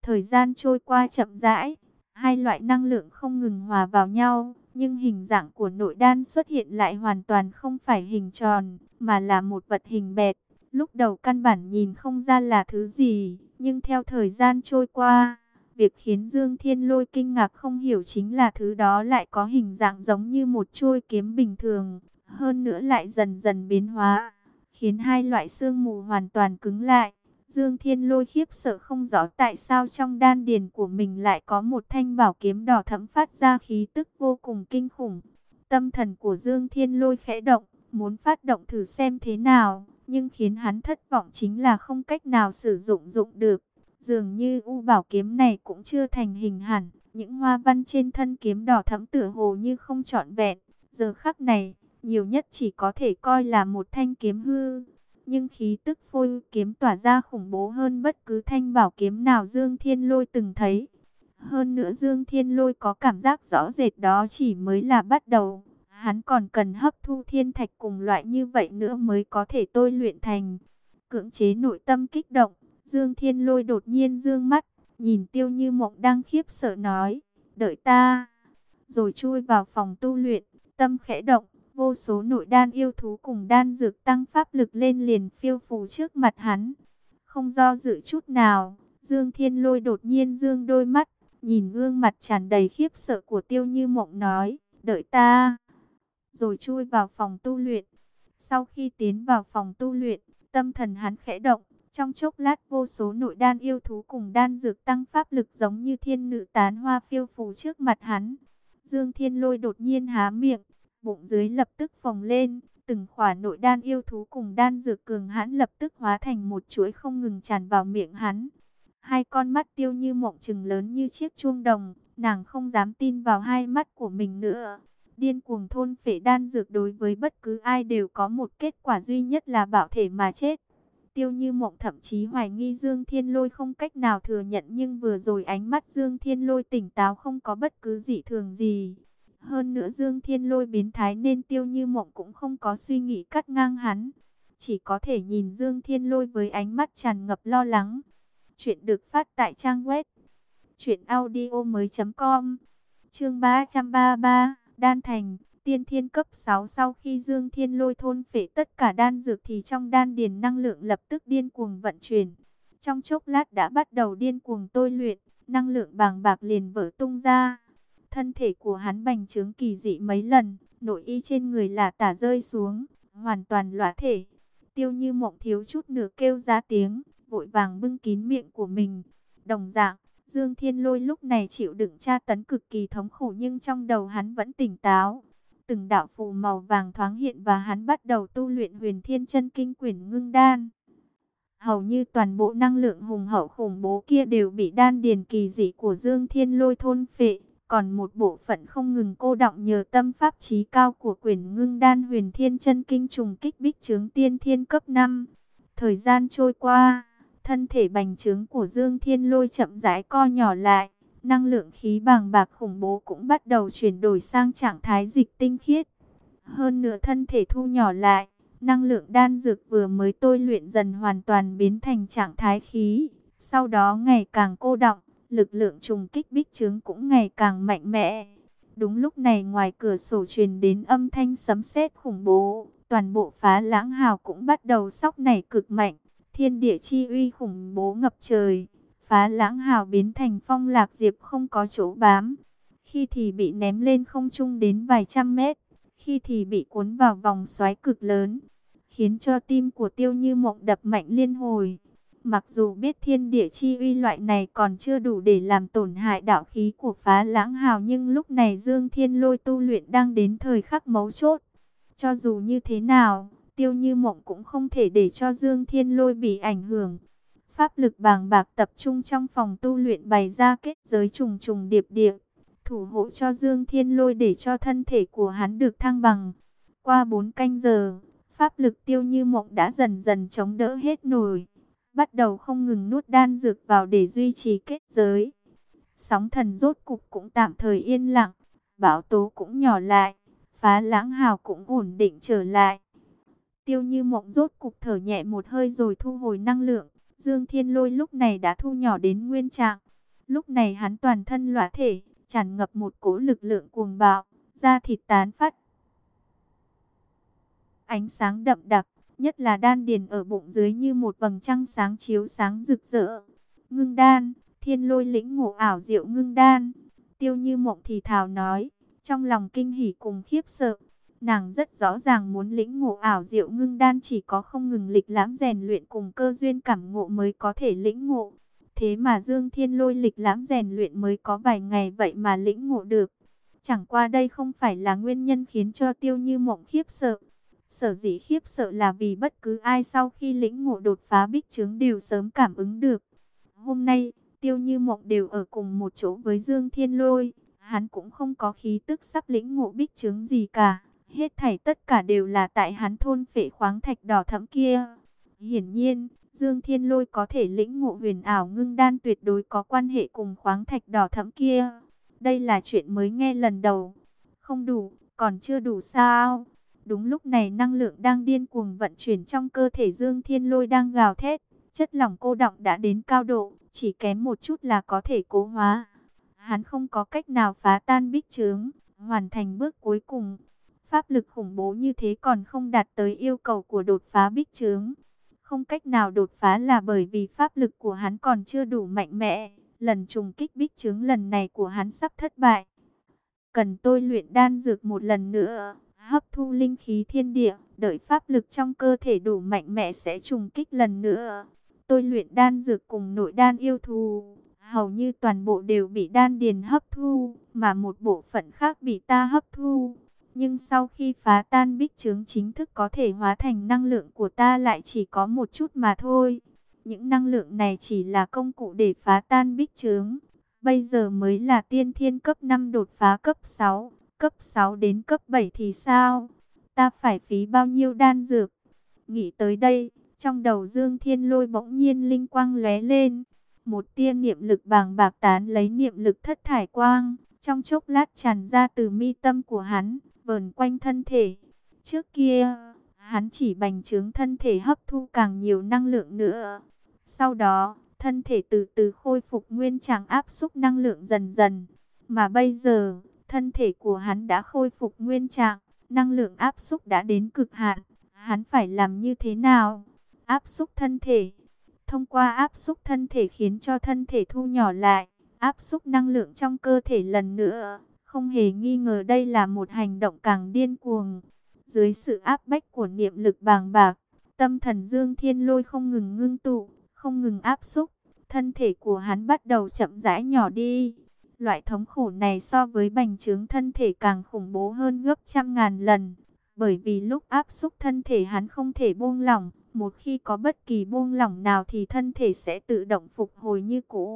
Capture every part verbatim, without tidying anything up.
Thời gian trôi qua chậm rãi, hai loại năng lượng không ngừng hòa vào nhau, nhưng hình dạng của nội đan xuất hiện lại hoàn toàn không phải hình tròn, mà là một vật hình bẹt. Lúc đầu căn bản nhìn không ra là thứ gì, nhưng theo thời gian trôi qua, việc khiến Dương Thiên Lôi kinh ngạc không hiểu chính là thứ đó lại có hình dạng giống như một chuôi kiếm bình thường, hơn nữa lại dần dần biến hóa, khiến hai loại xương mù hoàn toàn cứng lại. Dương Thiên Lôi khiếp sợ không rõ tại sao trong đan điền của mình lại có một thanh bảo kiếm đỏ thẫm phát ra khí tức vô cùng kinh khủng. Tâm thần của Dương Thiên Lôi khẽ động, muốn phát động thử xem thế nào, nhưng khiến hắn thất vọng chính là không cách nào sử dụng dụng được. Dường như u bảo kiếm này cũng chưa thành hình hẳn, những hoa văn trên thân kiếm đỏ thẫm tựa hồ như không trọn vẹn. Giờ khắc này, nhiều nhất chỉ có thể coi là một thanh kiếm hư. Nhưng khí tức phôi kiếm tỏa ra khủng bố hơn bất cứ thanh bảo kiếm nào Dương Thiên Lôi từng thấy. Hơn nữa Dương Thiên Lôi có cảm giác rõ rệt đó chỉ mới là bắt đầu. Hắn còn cần hấp thu thiên thạch cùng loại như vậy nữa mới có thể tôi luyện thành. Cưỡng chế nội tâm kích động, Dương Thiên Lôi đột nhiên dương mắt, nhìn Tiêu Như Mộng đang khiếp sợ nói, đợi ta. Rồi chui vào phòng tu luyện, tâm khẽ động. Vô số nội đan yêu thú cùng đan dược tăng pháp lực lên liền phiêu phù trước mặt hắn. Không do dự chút nào, Dương Thiên Lôi đột nhiên dương đôi mắt, nhìn gương mặt tràn đầy khiếp sợ của Tiêu Như Mộng nói, đợi ta. Rồi chui vào phòng tu luyện. Sau khi tiến vào phòng tu luyện, tâm thần hắn khẽ động. Trong chốc lát vô số nội đan yêu thú cùng đan dược tăng pháp lực giống như thiên nữ tán hoa phiêu phù trước mặt hắn. Dương Thiên Lôi đột nhiên há miệng, bụng dưới lập tức phồng lên, từng khỏa nội đan yêu thú cùng đan dược cường hãn lập tức hóa thành một chuỗi không ngừng tràn vào miệng hắn. Hai con mắt Tiêu Như Mộng trừng lớn như chiếc chuông đồng, nàng không dám tin vào hai mắt của mình nữa. Điên cuồng thôn phệ đan dược đối với bất cứ ai đều có một kết quả duy nhất là bạo thể mà chết. Tiêu Như Mộng thậm chí hoài nghi Dương Thiên Lôi không cách nào thừa nhận, nhưng vừa rồi ánh mắt Dương Thiên Lôi tỉnh táo không có bất cứ dị thường gì. Hơn nữa Dương Thiên Lôi biến thái nên Tiêu Như Mộng cũng không có suy nghĩ cắt ngang hắn. Chỉ có thể nhìn Dương Thiên Lôi với ánh mắt tràn ngập lo lắng. Chuyện được phát tại trang web truyện audio mới chấm com. Chương ba trăm ba mươi ba, Đan Thành, tiên thiên cấp sáu. Sau khi Dương Thiên Lôi thôn phệ tất cả đan dược thì trong đan điền năng lượng lập tức điên cuồng vận chuyển. Trong chốc lát đã bắt đầu điên cuồng tôi luyện, năng lượng bàng bạc liền vỡ tung ra. Thân thể của hắn bành trướng kỳ dị mấy lần, nội y trên người là tả rơi xuống, hoàn toàn lõa thể. Tiêu Như Mộng thiếu chút nữa kêu ra tiếng, vội vàng bưng kín miệng của mình. Đồng dạng, Dương Thiên Lôi lúc này chịu đựng tra tấn cực kỳ thống khổ, nhưng trong đầu hắn vẫn tỉnh táo. Từng đạo phù màu vàng thoáng hiện và hắn bắt đầu tu luyện Huyền Thiên Chân Kinh Quyển Ngưng Đan. Hầu như toàn bộ năng lượng hùng hậu khủng bố kia đều bị đan điền kỳ dị của Dương Thiên Lôi thôn phệ, còn một bộ phận không ngừng cô đọng nhờ tâm pháp chí cao của Quyển Ngưng Đan Huyền Thiên Chân Kinh trùng kích bích trướng tiên thiên cấp năm. Thời gian trôi qua, thân thể bành trướng của Dương Thiên Lôi chậm rãi co nhỏ lại, năng lượng khí bàng bạc khủng bố cũng bắt đầu chuyển đổi sang trạng thái dịch tinh khiết. Hơn nữa thân thể thu nhỏ lại, năng lượng đan dược vừa mới tôi luyện dần hoàn toàn biến thành trạng thái khí, sau đó ngày càng cô đọng, lực lượng trùng kích bích trướng cũng ngày càng mạnh mẽ. Đúng lúc này ngoài cửa sổ truyền đến âm thanh sấm sét khủng bố, toàn bộ Phá Lãng Hào cũng bắt đầu sóc nảy cực mạnh, thiên địa chi uy khủng bố ngập trời. Phá Lãng Hào biến thành phong lạc diệp không có chỗ bám, khi thì bị ném lên không trung đến vài trăm mét, khi thì bị cuốn vào vòng xoáy cực lớn, khiến cho tim của Tiêu Như Mộng đập mạnh liên hồi. Mặc dù biết thiên địa chi uy loại này còn chưa đủ để làm tổn hại đạo khí của Phá Lãng Hào, nhưng lúc này Dương Thiên Lôi tu luyện đang đến thời khắc mấu chốt. Cho dù như thế nào, Tiêu Như Mộng cũng không thể để cho Dương Thiên Lôi bị ảnh hưởng. Pháp lực bàng bạc tập trung trong phòng tu luyện bày ra kết giới trùng trùng điệp điệp, thủ hộ cho Dương Thiên Lôi để cho thân thể của hắn được thăng bằng. Qua bốn canh giờ, pháp lực Tiêu Như Mộng đã dần dần chống đỡ hết nổi, bắt đầu không ngừng nuốt đan dược vào để duy trì kết giới. Sóng thần rốt cục cũng tạm thời yên lặng, bão tố cũng nhỏ lại, Phá Lãng Hào cũng ổn định trở lại. Tiêu Như Mộng rốt cục thở nhẹ một hơi rồi thu hồi năng lượng. Dương Thiên Lôi lúc này đã thu nhỏ đến nguyên trạng, Lúc này hắn toàn thân lõa thể, tràn ngập một cỗ lực lượng cuồng bạo, da thịt tán phát ánh sáng đậm đặc, nhất là đan điền ở bụng dưới như một vầng trăng sáng chiếu sáng rực rỡ. Ngưng đan, Thiên Lôi lĩnh ngộ ảo diệu ngưng đan. Tiêu Như Mộng thì thào nói, trong lòng kinh hỉ cùng khiếp sợ. Nàng rất rõ ràng muốn lĩnh ngộ ảo diệu ngưng đan chỉ có không ngừng lịch lãm rèn luyện cùng cơ duyên cảm ngộ mới có thể lĩnh ngộ. Thế mà Dương Thiên Lôi lịch lãm rèn luyện mới có vài ngày vậy mà lĩnh ngộ được. Chẳng qua đây không phải là nguyên nhân khiến cho Tiêu Như Mộng khiếp sợ. Sở dĩ khiếp sợ là vì bất cứ ai sau khi lĩnh ngộ đột phá bích trướng đều sớm cảm ứng được. Hôm nay, Tiêu Như Mộng đều ở cùng một chỗ với Dương Thiên Lôi. Hắn cũng không có khí tức sắp lĩnh ngộ bích trướng gì cả. Hết thảy tất cả đều là tại hắn thôn phệ khoáng thạch đỏ thẫm kia. Hiển nhiên, Dương Thiên Lôi có thể lĩnh ngộ huyền ảo ngưng đan tuyệt đối có quan hệ cùng khoáng thạch đỏ thẫm kia. Đây là chuyện mới nghe lần đầu. Không đủ, còn chưa đủ sao? Đúng lúc này năng lượng đang điên cuồng vận chuyển trong cơ thể Dương Thiên Lôi đang gào thét. Chất lỏng cô đọng đã đến cao độ, chỉ kém một chút là có thể cố hóa. Hắn không có cách nào phá tan bích trướng, hoàn thành bước cuối cùng. Pháp lực khủng bố như thế còn không đạt tới yêu cầu của đột phá bích trướng. Không cách nào đột phá là bởi vì pháp lực của hắn còn chưa đủ mạnh mẽ. Lần trùng kích bích trướng lần này của hắn sắp thất bại. Cần tôi luyện đan dược một lần nữa, hấp thu linh khí thiên địa, đợi pháp lực trong cơ thể đủ mạnh mẽ sẽ trùng kích lần nữa. Tôi luyện đan dược cùng nội đan yêu thù, hầu như toàn bộ đều bị đan điền hấp thu, mà một bộ phận khác bị ta hấp thu. Nhưng sau khi phá tan bích trướng chính thức có thể hóa thành năng lượng của ta lại chỉ có một chút mà thôi. Những năng lượng này chỉ là công cụ để phá tan bích trướng. Bây giờ mới là tiên thiên cấp năm đột phá cấp sáu, cấp sáu đến cấp bảy thì sao? Ta phải phí bao nhiêu đan dược? Nghĩ tới đây, trong đầu Dương Thiên Lôi bỗng nhiên linh quang lóe lên. Một tia niệm lực bàng bạc tán lấy niệm lực thất thải quang, trong chốc lát tràn ra từ mi tâm của hắn, vờn quanh thân thể. Trước kia, hắn chỉ bành trướng thân thể hấp thu càng nhiều năng lượng nữa. Sau đó, thân thể từ từ khôi phục nguyên trạng áp xúc năng lượng dần dần. Mà bây giờ, thân thể của hắn đã khôi phục nguyên trạng, năng lượng áp xúc đã đến cực hạn. Hắn phải làm như thế nào? Áp xúc thân thể. Thông qua áp xúc thân thể khiến cho thân thể thu nhỏ lại, áp xúc năng lượng trong cơ thể lần nữa. Không hề nghi ngờ đây là một hành động càng điên cuồng. Dưới sự áp bách của niệm lực bàng bạc, tâm thần Dương Thiên Lôi không ngừng ngưng tụ, không ngừng áp xúc. Thân thể của hắn bắt đầu chậm rãi nhỏ đi. Loại thống khổ này so với bành trướng thân thể càng khủng bố hơn gấp trăm ngàn lần. Bởi vì lúc áp xúc thân thể hắn không thể buông lỏng. Một khi có bất kỳ buông lỏng nào thì thân thể sẽ tự động phục hồi như cũ.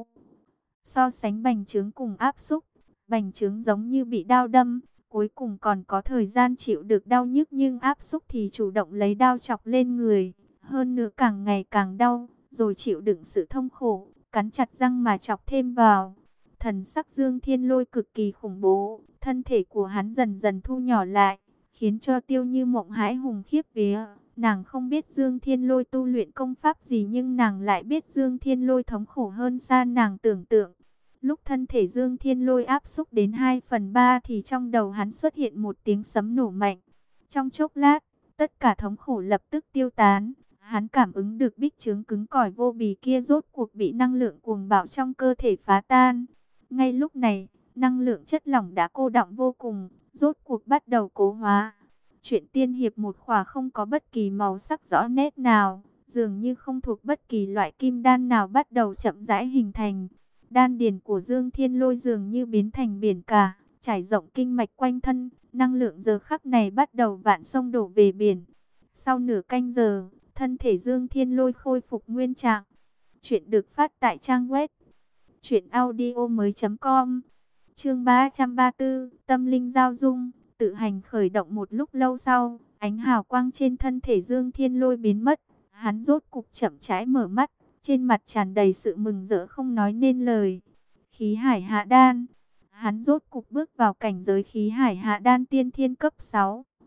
So sánh bành trướng cùng áp xúc, bành trướng giống như bị đao đâm, cuối cùng còn có thời gian chịu được đau nhức, nhưng áp xúc thì chủ động lấy đao chọc lên người. Hơn nữa càng ngày càng đau, rồi chịu đựng sự thông khổ, cắn chặt răng mà chọc thêm vào. Thần sắc Dương Thiên Lôi cực kỳ khủng bố, thân thể của hắn dần dần thu nhỏ lại, khiến cho Tiêu Như Mộng hãi hùng khiếp vía. Nàng không biết Dương Thiên Lôi tu luyện công pháp gì, nhưng nàng lại biết Dương Thiên Lôi thống khổ hơn xa nàng tưởng tượng. Lúc thân thể Dương Thiên Lôi áp xúc đến hai phần ba thì trong đầu hắn xuất hiện một tiếng sấm nổ mạnh. Trong chốc lát, tất cả thống khổ lập tức tiêu tán. Hắn cảm ứng được bích trướng cứng cỏi vô bì kia rốt cuộc bị năng lượng cuồng bạo trong cơ thể phá tan. Ngay lúc này, năng lượng chất lỏng đã cô đọng vô cùng, rốt cuộc bắt đầu cố hóa. Chuyện tiên hiệp một khỏa không có bất kỳ màu sắc rõ nét nào, dường như không thuộc bất kỳ loại kim đan nào bắt đầu chậm rãi hình thành. Đan điền của Dương Thiên Lôi dường như biến thành biển cả, trải rộng kinh mạch quanh thân, năng lượng giờ khắc này bắt đầu vạn sông đổ về biển. Sau nửa canh giờ, thân thể Dương Thiên Lôi khôi phục nguyên trạng. Chuyện được phát tại trang web truyện audio mới chấm com. Chương ba trăm ba mươi tư, tâm linh giao dung, tự hành khởi động. Một lúc lâu sau, ánh hào quang trên thân thể Dương Thiên Lôi biến mất, hắn rốt cục chậm rãi mở mắt, trên mặt tràn đầy sự mừng rỡ không nói nên lời. Khí Hải Hạ Đan, hắn rốt cục bước vào cảnh giới Khí Hải Hạ Đan tiên thiên cấp sáu.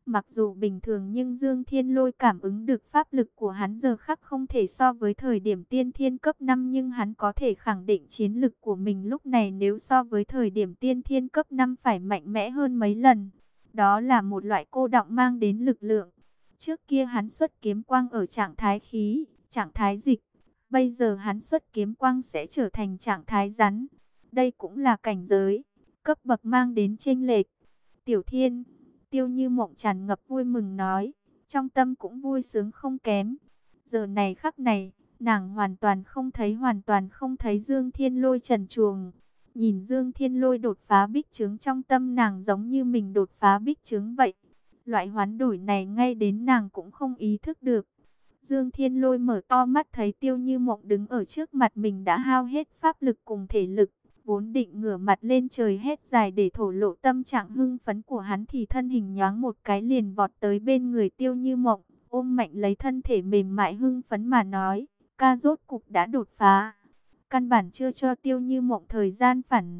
Mặc dù bình thường nhưng Dương Thiên Lôi cảm ứng được pháp lực của hắn giờ khắc không thể so với thời điểm tiên thiên cấp năm, nhưng hắn có thể khẳng định chiến lực của mình lúc này nếu so với thời điểm tiên thiên cấp năm phải mạnh mẽ hơn mấy lần. Đó là một loại cô đọng mang đến lực lượng. Trước kia hắn xuất kiếm quang ở trạng thái khí, trạng thái dịch. Bây giờ hắn xuất kiếm quang sẽ trở thành trạng thái rắn. Đây cũng là cảnh giới, cấp bậc mang đến chênh lệch. Tiểu Thiên, Tiêu Như Mộng tràn ngập vui mừng nói, trong tâm cũng vui sướng không kém. Giờ này khắc này, nàng hoàn toàn không thấy hoàn toàn không thấy Dương Thiên Lôi trần truồng. Nhìn Dương Thiên Lôi đột phá bích trướng trong tâm nàng giống như mình đột phá bích trướng vậy. Loại hoán đổi này ngay đến nàng cũng không ý thức được. Dương Thiên Lôi mở to mắt thấy Tiêu Như Mộng đứng ở trước mặt mình đã hao hết pháp lực cùng thể lực. Vốn định ngửa mặt lên trời hét dài để thổ lộ tâm trạng hưng phấn của hắn thì thân hình nhoáng một cái liền vọt tới bên người Tiêu Như Mộng, ôm mạnh lấy thân thể mềm mại hưng phấn mà nói, ca rốt cục đã đột phá. Căn bản chưa cho Tiêu Như Mộng thời gian phản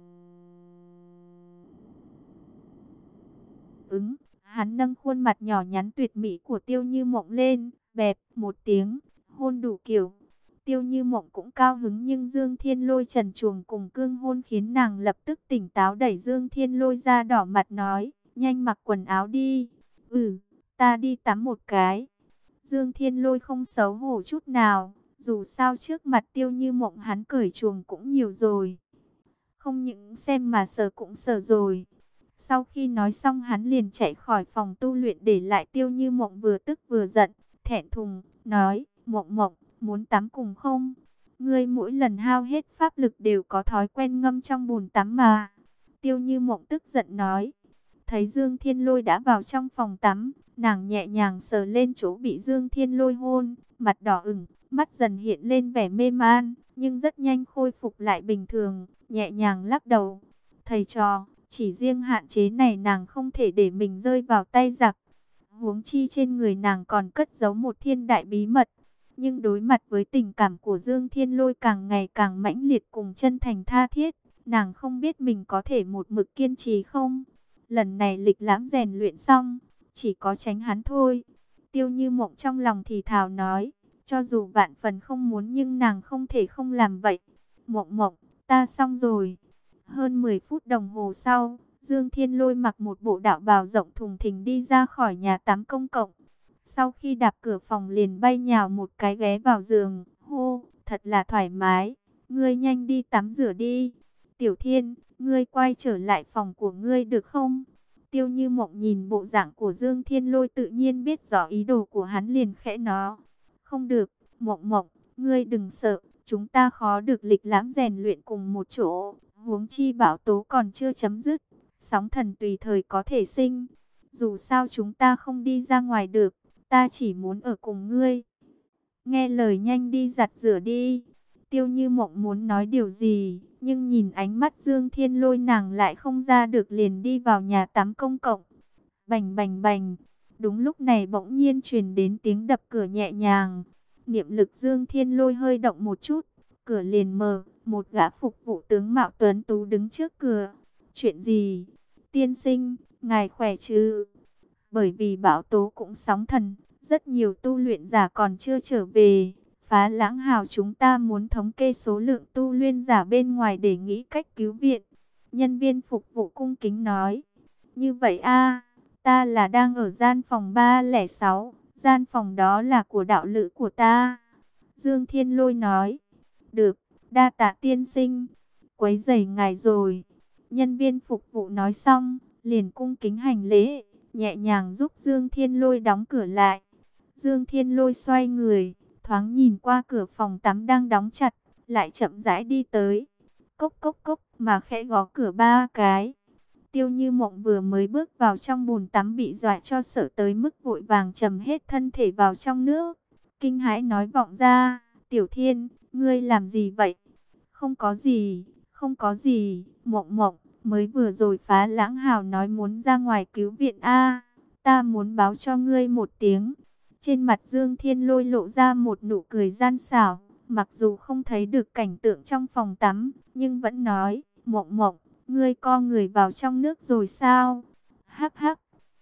ứng, hắn nâng khuôn mặt nhỏ nhắn tuyệt mỹ của Tiêu Như Mộng lên, bẹp một tiếng, hôn đủ kiểu. Tiêu Như Mộng cũng cao hứng nhưng Dương Thiên Lôi trần truồng cùng cương hôn khiến nàng lập tức tỉnh táo đẩy Dương Thiên Lôi ra đỏ mặt nói, nhanh mặc quần áo đi. Ừ, ta đi tắm một cái. Dương Thiên Lôi không xấu hổ chút nào, dù sao trước mặt Tiêu Như Mộng hắn cởi chuồng cũng nhiều rồi. Không những xem mà sờ cũng sờ rồi. Sau khi nói xong hắn liền chạy khỏi phòng tu luyện để lại Tiêu Như Mộng vừa tức vừa giận, thẹn thùng, nói, Mộng Mộng, muốn tắm cùng không? Ngươi mỗi lần hao hết pháp lực đều có thói quen ngâm trong bồn tắm mà. Tiêu Như Mộng tức giận nói. Thấy Dương Thiên Lôi đã vào trong phòng tắm, nàng nhẹ nhàng sờ lên chỗ bị Dương Thiên Lôi hôn, mặt đỏ ửng, mắt dần hiện lên vẻ mê man, nhưng rất nhanh khôi phục lại bình thường, nhẹ nhàng lắc đầu. Thầy trò, chỉ riêng hạn chế này nàng không thể để mình rơi vào tay giặc. Huống chi trên người nàng còn cất giấu một thiên đại bí mật. Nhưng đối mặt với tình cảm của Dương Thiên Lôi càng ngày càng mãnh liệt cùng chân thành tha thiết, nàng không biết mình có thể một mực kiên trì không. Lần này lịch lãm rèn luyện xong, chỉ có tránh hắn thôi. Tiêu Như Mộng trong lòng thì thào nói, cho dù vạn phần không muốn nhưng nàng không thể không làm vậy. Mộng Mộng, ta xong rồi. Hơn mười phút đồng hồ sau, Dương Thiên Lôi mặc một bộ đạo bào rộng thùng thình đi ra khỏi nhà tắm công cộng. Sau khi đạp cửa phòng liền bay nhào một cái ghé vào giường, hô, thật là thoải mái, ngươi nhanh đi tắm rửa đi. Tiểu Thiên, ngươi quay trở lại phòng của ngươi được không? Tiêu Như Mộng nhìn bộ dạng của Dương Thiên Lôi tự nhiên biết rõ ý đồ của hắn liền khẽ nó. Không được, Mộng Mộng, ngươi đừng sợ, chúng ta khó được lịch lãm rèn luyện cùng một chỗ, huống chi bão tố còn chưa chấm dứt, sóng thần tùy thời có thể sinh. Dù sao chúng ta không đi ra ngoài được. Ta chỉ muốn ở cùng ngươi. Nghe lời nhanh đi giặt rửa đi. Tiêu Như Mộng muốn nói điều gì, nhưng nhìn ánh mắt Dương Thiên Lôi nàng lại không ra được liền đi vào nhà tắm công cộng. Bành bành bành. Đúng lúc này bỗng nhiên truyền đến tiếng đập cửa nhẹ nhàng. Niệm lực Dương Thiên Lôi hơi động một chút. Cửa liền mở, một gã phục vụ tướng mạo tuấn tú đứng trước cửa. Chuyện gì? Tiên sinh, ngài khỏe chứ? Bởi vì bão tố cũng sóng thần, rất nhiều tu luyện giả còn chưa trở về. Phá Lãng Hào chúng ta muốn thống kê số lượng tu luyện giả bên ngoài để nghĩ cách cứu viện. Nhân viên phục vụ cung kính nói. Như vậy a, ta là đang ở gian phòng ba không sáu, gian phòng đó là của đạo lữ của ta. Dương Thiên Lôi nói. Được, đa tạ tiên sinh, quấy rầy ngài rồi. Nhân viên phục vụ nói xong, liền cung kính hành lễ, nhẹ nhàng giúp Dương Thiên Lôi đóng cửa lại. Dương Thiên Lôi xoay người, thoáng nhìn qua cửa phòng tắm đang đóng chặt, lại chậm rãi đi tới. Cốc cốc cốc mà khẽ gõ cửa ba cái. Tiêu Như Mộng vừa mới bước vào trong bồn tắm bị dọa cho sợ tới mức vội vàng trầm hết thân thể vào trong nước. Kinh hãi nói vọng ra, Tiểu Thiên, ngươi làm gì vậy? Không có gì, không có gì, Mộng Mộng. Mới vừa rồi Phá Lãng Hào nói muốn ra ngoài cứu viện a, ta muốn báo cho ngươi một tiếng. Trên mặt Dương Thiên Lôi lộ ra một nụ cười gian xảo, mặc dù không thấy được cảnh tượng trong phòng tắm, nhưng vẫn nói, Mộng Mộng, ngươi co người vào trong nước rồi sao? Hắc hắc,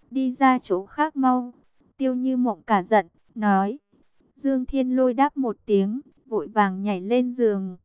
đi ra chỗ khác mau. Tiêu Như Mộng cả giận, nói. Dương Thiên Lôi đáp một tiếng, vội vàng nhảy lên giường.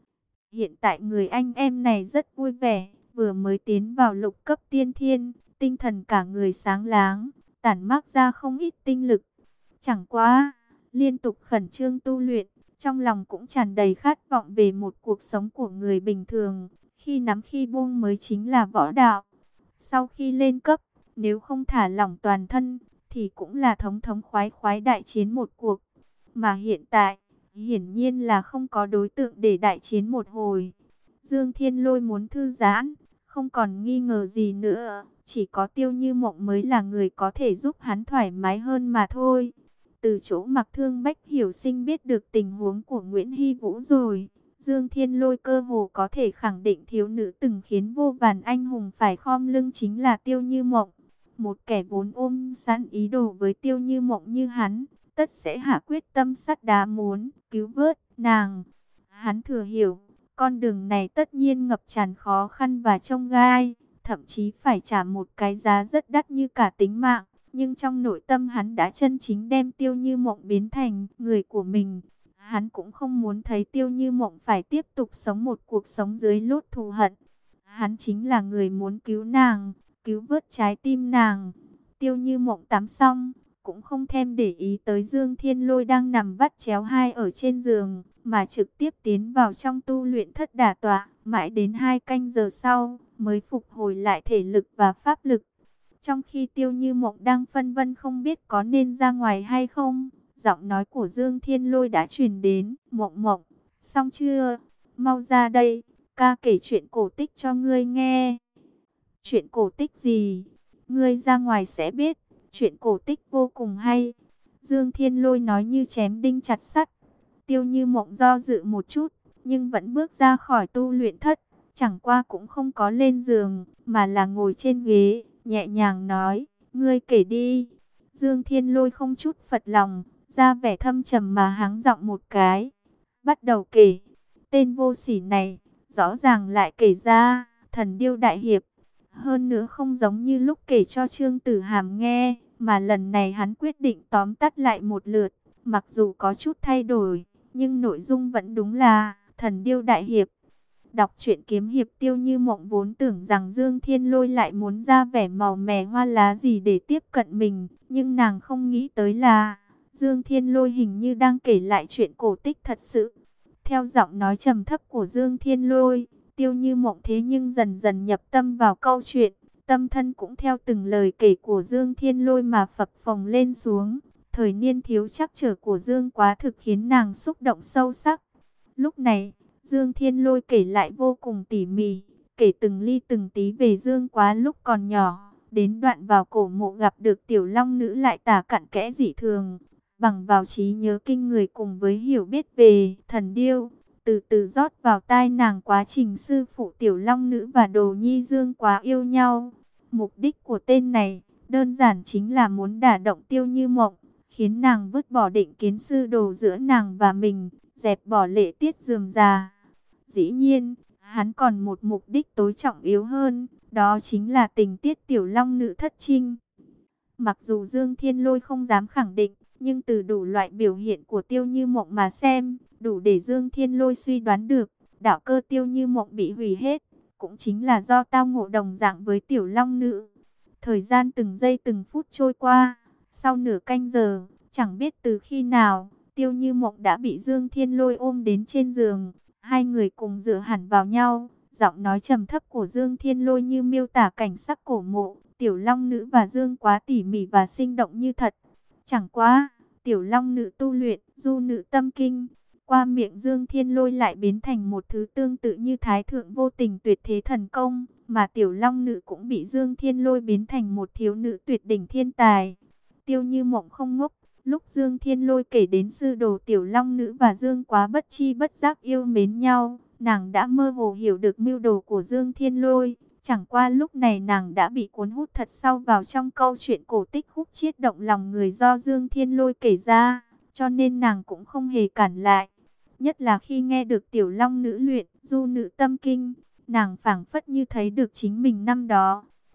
Hiện tại người anh em này rất vui vẻ, vừa mới tiến vào lục cấp tiên thiên, tinh thần cả người sáng láng, tản mát ra không ít tinh lực. Chẳng quá, liên tục khẩn trương tu luyện, trong lòng cũng tràn đầy khát vọng về một cuộc sống của người bình thường, khi nắm khi buông mới chính là võ đạo. Sau khi lên cấp, nếu không thả lỏng toàn thân, thì cũng là thống thống khoái khoái đại chiến một cuộc. Mà hiện tại, hiển nhiên là không có đối tượng để đại chiến một hồi. Dương Thiên Lôi muốn thư giãn, không còn nghi ngờ gì nữa, chỉ có Tiêu Như Mộng mới là người có thể giúp hắn thoải mái hơn mà thôi. Từ chỗ Mặc Thương Bách hiểu sinh biết được tình huống của Nguyễn Hy Vũ rồi, Dương Thiên Lôi cơ hồ có thể khẳng định thiếu nữ từng khiến vô vàn anh hùng phải khom lưng chính là Tiêu Như Mộng. Một kẻ vốn ôm sẵn ý đồ với Tiêu Như Mộng như hắn, tất sẽ hạ quyết tâm sắt đá muốn cứu vớt nàng. Hắn thừa hiểu, con đường này tất nhiên ngập tràn khó khăn và chông gai, thậm chí phải trả một cái giá rất đắt như cả tính mạng. Nhưng trong nội tâm hắn đã chân chính đem Tiêu Như Mộng biến thành người của mình. Hắn cũng không muốn thấy Tiêu Như Mộng phải tiếp tục sống một cuộc sống dưới lốt thù hận. Hắn chính là người muốn cứu nàng, cứu vớt trái tim nàng. Tiêu Như Mộng tắm xong, cũng không thèm để ý tới Dương Thiên Lôi đang nằm vắt chéo hai ở trên giường, mà trực tiếp tiến vào trong tu luyện thất đả tọa, mãi đến hai canh giờ sau, mới phục hồi lại thể lực và pháp lực. Trong khi Tiêu Như Mộng đang phân vân không biết có nên ra ngoài hay không, giọng nói của Dương Thiên Lôi đã truyền đến. Mộng Mộng, xong chưa? Mau ra đây, ca kể chuyện cổ tích cho ngươi nghe. Chuyện cổ tích gì? Ngươi ra ngoài sẽ biết, chuyện cổ tích vô cùng hay. Dương Thiên Lôi nói như chém đinh chặt sắt. Tiêu Như Mộng do dự một chút, nhưng vẫn bước ra khỏi tu luyện thất, chẳng qua cũng không có lên giường, mà là ngồi trên ghế, nhẹ nhàng nói, ngươi kể đi. Dương Thiên Lôi không chút phật lòng, ra vẻ thâm trầm mà hắng giọng một cái, bắt đầu kể. Tên vô sỉ này, rõ ràng lại kể ra Thần Điêu Đại Hiệp. Hơn nữa không giống như lúc kể cho Trương Tử Hàm nghe, mà lần này hắn quyết định tóm tắt lại một lượt. Mặc dù có chút thay đổi, nhưng nội dung vẫn đúng là Thần Điêu Đại Hiệp. Đọc truyện kiếm hiệp, Tiêu Như Mộng vốn tưởng rằng Dương Thiên Lôi lại muốn ra vẻ màu mè hoa lá gì để tiếp cận mình, nhưng nàng không nghĩ tới là Dương Thiên Lôi hình như đang kể lại chuyện cổ tích thật sự. Theo giọng nói trầm thấp của Dương Thiên Lôi, Tiêu Như Mộng thế nhưng dần dần nhập tâm vào câu chuyện, tâm thân cũng theo từng lời kể của Dương Thiên Lôi mà phập phồng lên xuống. Thời niên thiếu trắc trở của Dương Quá thực khiến nàng xúc động sâu sắc. Lúc này, Dương Thiên Lôi kể lại vô cùng tỉ mỉ, kể từng ly từng tí về Dương Quá lúc còn nhỏ, đến đoạn vào cổ mộ gặp được Tiểu Long Nữ lại tả cặn kẽ dị thường, bằng vào trí nhớ kinh người cùng với hiểu biết về thần điêu, từ từ rót vào tai nàng quá trình sư phụ Tiểu Long Nữ và Đồ Nhi Dương Quá yêu nhau. Mục đích của tên này đơn giản chính là muốn đả động Tiêu Như Mộng, khiến nàng vứt bỏ định kiến sư đồ giữa nàng và mình, dẹp bỏ lệ tiết rườm rà. Dĩ nhiên, hắn còn một mục đích tối trọng yếu hơn, đó chính là tình tiết Tiểu Long Nữ thất trinh. Mặc dù Dương Thiên Lôi không dám khẳng định, nhưng từ đủ loại biểu hiện của Tiêu Như Mộng mà xem, đủ để Dương Thiên Lôi suy đoán được, đạo cơ Tiêu Như Mộng bị hủy hết, cũng chính là do tao ngộ đồng dạng với Tiểu Long Nữ. Thời gian từng giây từng phút trôi qua, sau nửa canh giờ, chẳng biết từ khi nào, Tiêu Như Mộng đã bị Dương Thiên Lôi ôm đến trên giường. Hai người cùng dựa hẳn vào nhau, giọng nói trầm thấp của Dương Thiên Lôi như miêu tả cảnh sắc cổ mộ, Tiểu Long Nữ và Dương Quá tỉ mỉ và sinh động như thật. Chẳng quá, Tiểu Long Nữ tu luyện, du nữ tâm kinh, qua miệng Dương Thiên Lôi lại biến thành một thứ tương tự như Thái Thượng Vô Tình tuyệt thế thần công, mà Tiểu Long Nữ cũng bị Dương Thiên Lôi biến thành một thiếu nữ tuyệt đỉnh thiên tài. Tiêu Như Mộng không ngốc. Lúc Dương Thiên Lôi kể đến sư đồ Tiểu Long Nữ và Dương Quá bất chi bất giác yêu mến nhau, nàng đã mơ hồ hiểu được mưu đồ của Dương Thiên Lôi. Chẳng qua lúc này nàng đã bị cuốn hút thật sâu vào trong câu chuyện cổ tích khúc chiết động lòng người do Dương Thiên Lôi kể ra, cho nên nàng cũng không hề cản lại. Nhất là khi nghe được Tiểu Long Nữ luyện du nữ tâm kinh, nàng phảng phất như thấy được chính mình năm đó.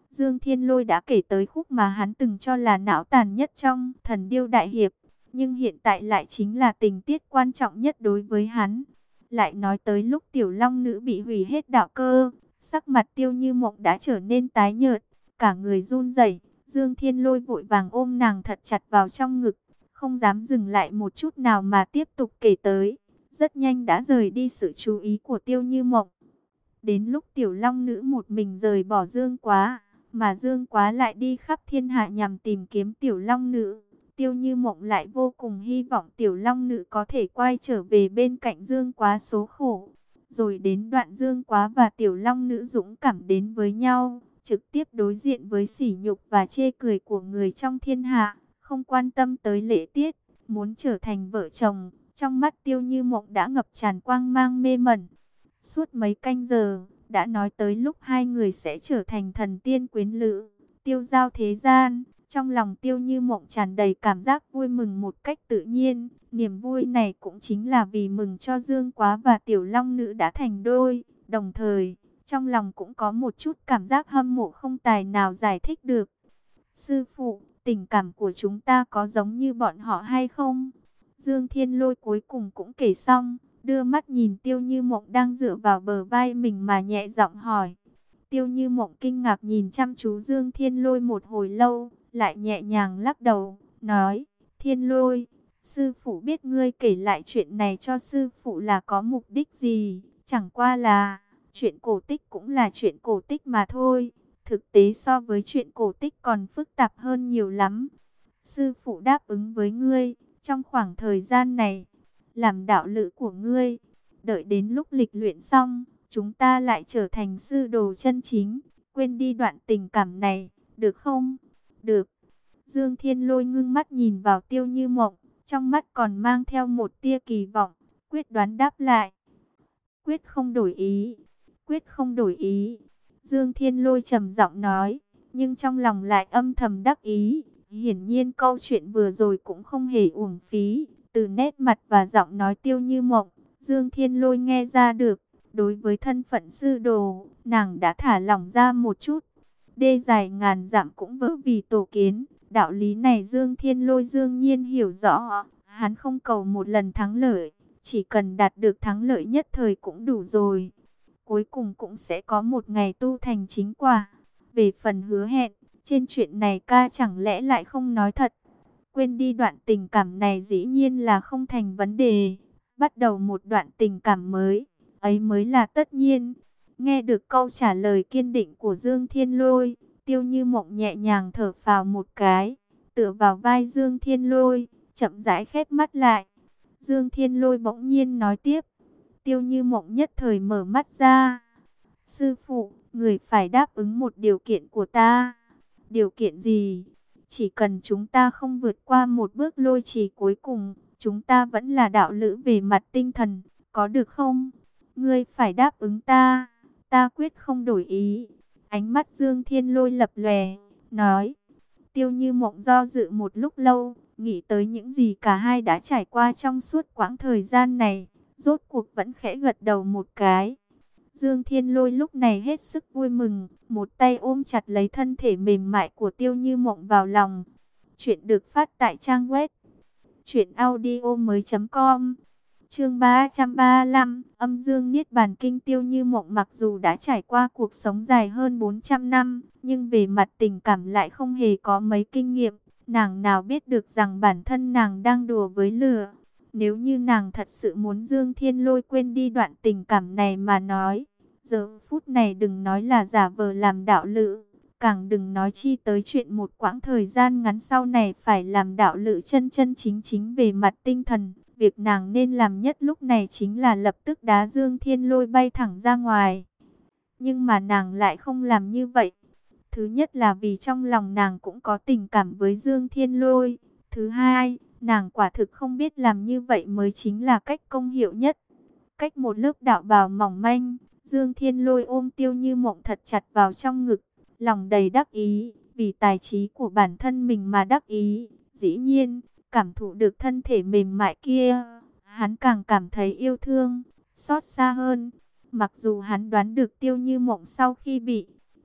Dương Thiên Lôi đã kể tới khúc mà hắn từng cho là não tàn nhất trong Thần Điêu Đại Hiệp, nhưng hiện tại lại chính là tình tiết quan trọng nhất đối với hắn. Lại nói tới lúc Tiểu Long Nữ bị hủy hết đạo cơ, sắc mặt Tiêu Như Mộng đã trở nên tái nhợt, cả người run rẩy. Dương Thiên Lôi vội vàng ôm nàng thật chặt vào trong ngực, không dám dừng lại một chút nào mà tiếp tục kể tới. Rất nhanh đã rời đi sự chú ý của Tiêu Như Mộng. Đến lúc Tiểu Long Nữ một mình rời bỏ Dương Quá, mà Dương Quá lại đi khắp thiên hạ nhằm tìm kiếm Tiểu Long Nữ, Tiêu Như Mộng lại vô cùng hy vọng Tiểu Long Nữ có thể quay trở về bên cạnh Dương Quá số khổ. Rồi đến đoạn Dương Quá và Tiểu Long Nữ dũng cảm đến với nhau, trực tiếp đối diện với sỉ nhục và chê cười của người trong thiên hạ, không quan tâm tới lễ tiết, muốn trở thành vợ chồng. Trong mắt Tiêu Như Mộng đã ngập tràn quang mang mê mẩn. Suốt mấy canh giờ, đã nói tới lúc hai người sẽ trở thành thần tiên quyến lữ, tiêu giao thế gian. Trong lòng Tiêu Như Mộng tràn đầy cảm giác vui mừng một cách tự nhiên. Niềm vui này cũng chính là vì mừng cho Dương Quá và Tiểu Long Nữ đã thành đôi. Đồng thời, trong lòng cũng có một chút cảm giác hâm mộ không tài nào giải thích được. Sư phụ, tình cảm của chúng ta có giống như bọn họ hay không? Dương Thiên Lôi cuối cùng cũng kể xong, đưa mắt nhìn Tiêu Như Mộng đang dựa vào bờ vai mình mà nhẹ giọng hỏi. Tiêu Như Mộng kinh ngạc nhìn chăm chú Dương Thiên Lôi một hồi lâu, lại nhẹ nhàng lắc đầu, nói, Thiên Lôi, sư phụ biết ngươi kể lại chuyện này cho sư phụ là có mục đích gì, chẳng qua là, chuyện cổ tích cũng là chuyện cổ tích mà thôi, thực tế so với chuyện cổ tích còn phức tạp hơn nhiều lắm. Sư phụ đáp ứng với ngươi, trong khoảng thời gian này, làm đạo lữ của ngươi, đợi đến lúc lịch luyện xong, chúng ta lại trở thành sư đồ chân chính, quên đi đoạn tình cảm này, được không? Được. Dương Thiên Lôi ngưng mắt nhìn vào Tiêu Như Mộng, trong mắt còn mang theo một tia kỳ vọng, quyết đoán đáp lại. Quyết không đổi ý, quyết không đổi ý. Dương Thiên Lôi trầm giọng nói, nhưng trong lòng lại âm thầm đắc ý. Hiển nhiên câu chuyện vừa rồi cũng không hề uổng phí. Từ nét mặt và giọng nói Tiêu Như Mộng, Dương Thiên Lôi nghe ra được, đối với thân phận sư đồ, nàng đã thả lỏng ra một chút. Đê dài ngàn dặm cũng vỡ vì tổ kiến, đạo lý này Dương Thiên Lôi đương nhiên hiểu rõ. Hắn không cầu một lần thắng lợi, chỉ cần đạt được thắng lợi nhất thời cũng đủ rồi. Cuối cùng cũng sẽ có một ngày tu thành chính quả. Về phần hứa hẹn, trên chuyện này ca chẳng lẽ lại không nói thật. Quên đi đoạn tình cảm này dĩ nhiên là không thành vấn đề. Bắt đầu một đoạn tình cảm mới, ấy mới là tất nhiên. Nghe được câu trả lời kiên định của Dương Thiên Lôi, Tiêu Như Mộng nhẹ nhàng thở phào một cái, tựa vào vai Dương Thiên Lôi, chậm rãi khép mắt lại. Dương Thiên Lôi bỗng nhiên nói tiếp. Tiêu Như Mộng nhất thời mở mắt ra. Sư phụ, người phải đáp ứng một điều kiện của ta. Điều kiện gì? Chỉ cần chúng ta không vượt qua một bước lôi trì cuối cùng, chúng ta vẫn là đạo lữ về mặt tinh thần, có được không? Ngươi phải đáp ứng ta, ta quyết không đổi ý. Ánh mắt Dương Thiên Lôi lập lòe, nói. Tiêu Như Mộng do dự một lúc lâu, nghĩ tới những gì cả hai đã trải qua trong suốt quãng thời gian này, rốt cuộc vẫn khẽ gật đầu một cái. Dương Thiên Lôi lúc này hết sức vui mừng, một tay ôm chặt lấy thân thể mềm mại của Tiêu Như Mộng vào lòng. Chuyện được phát tại trang web truyện audio mới chấm com. Chương ba trăm ba mươi lăm, Âm Dương Niết Bàn Kinh. Tiêu Như Mộng mặc dù đã trải qua cuộc sống dài hơn bốn trăm năm, nhưng về mặt tình cảm lại không hề có mấy kinh nghiệm. Nàng nào biết được rằng bản thân nàng đang đùa với lửa. Nếu như nàng thật sự muốn Dương Thiên Lôi quên đi đoạn tình cảm này mà nói, giờ phút này đừng nói là giả vờ làm đạo lữ, càng đừng nói chi tới chuyện một quãng thời gian ngắn sau này phải làm đạo lữ chân chân chính chính về mặt tinh thần. Việc nàng nên làm nhất lúc này chính là lập tức đá Dương Thiên Lôi bay thẳng ra ngoài. Nhưng mà nàng lại không làm như vậy. Thứ nhất là vì trong lòng nàng cũng có tình cảm với Dương Thiên Lôi. Thứ hai, nàng quả thực không biết làm như vậy mới chính là cách công hiệu nhất. Cách một lớp đạo bào mỏng manh, Dương Thiên Lôi ôm Tiêu Như Mộng thật chặt vào trong ngực, lòng đầy đắc ý, vì tài trí của bản thân mình mà đắc ý. Dĩ nhiên, cảm thụ được thân thể mềm mại kia, hắn càng cảm thấy yêu thương, xót xa hơn. Mặc dù hắn đoán được Tiêu Như Mộng sau khi bị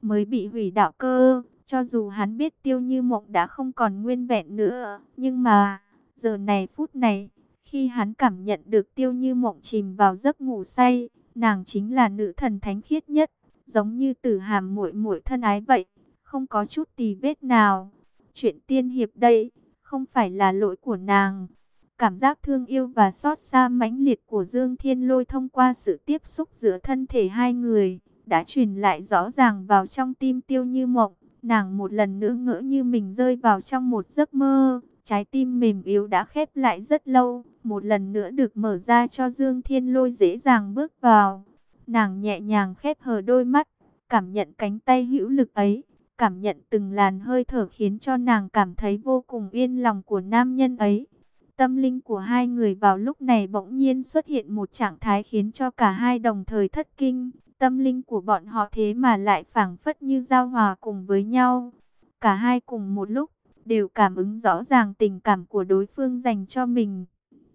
mới bị hủy đạo cơ. Cho dù hắn biết Tiêu Như Mộng đã không còn nguyên vẹn nữa, nhưng mà giờ này phút này, khi hắn cảm nhận được Tiêu Như Mộng chìm vào giấc ngủ say, nàng chính là nữ thần thánh khiết nhất, giống như Tử Hàm muội muội thân ái vậy, không có chút tì vết nào. Chuyện tiên hiệp đây, không phải là lỗi của nàng. Cảm giác thương yêu và xót xa mãnh liệt của Dương Thiên Lôi thông qua sự tiếp xúc giữa thân thể hai người, đã truyền lại rõ ràng vào trong tim Tiêu Như Mộng. Nàng một lần nữa ngỡ như mình rơi vào trong một giấc mơ, trái tim mềm yếu đã khép lại rất lâu, một lần nữa được mở ra cho Dương Thiên Lôi dễ dàng bước vào. Nàng nhẹ nhàng khép hờ đôi mắt, cảm nhận cánh tay hữu lực ấy, cảm nhận từng làn hơi thở khiến cho nàng cảm thấy vô cùng yên lòng của nam nhân ấy. Tâm linh của hai người vào lúc này bỗng nhiên xuất hiện một trạng thái khiến cho cả hai đồng thời thất kinh. Tâm linh của bọn họ thế mà lại phảng phất như giao hòa cùng với nhau. Cả hai cùng một lúc, đều cảm ứng rõ ràng tình cảm của đối phương dành cho mình.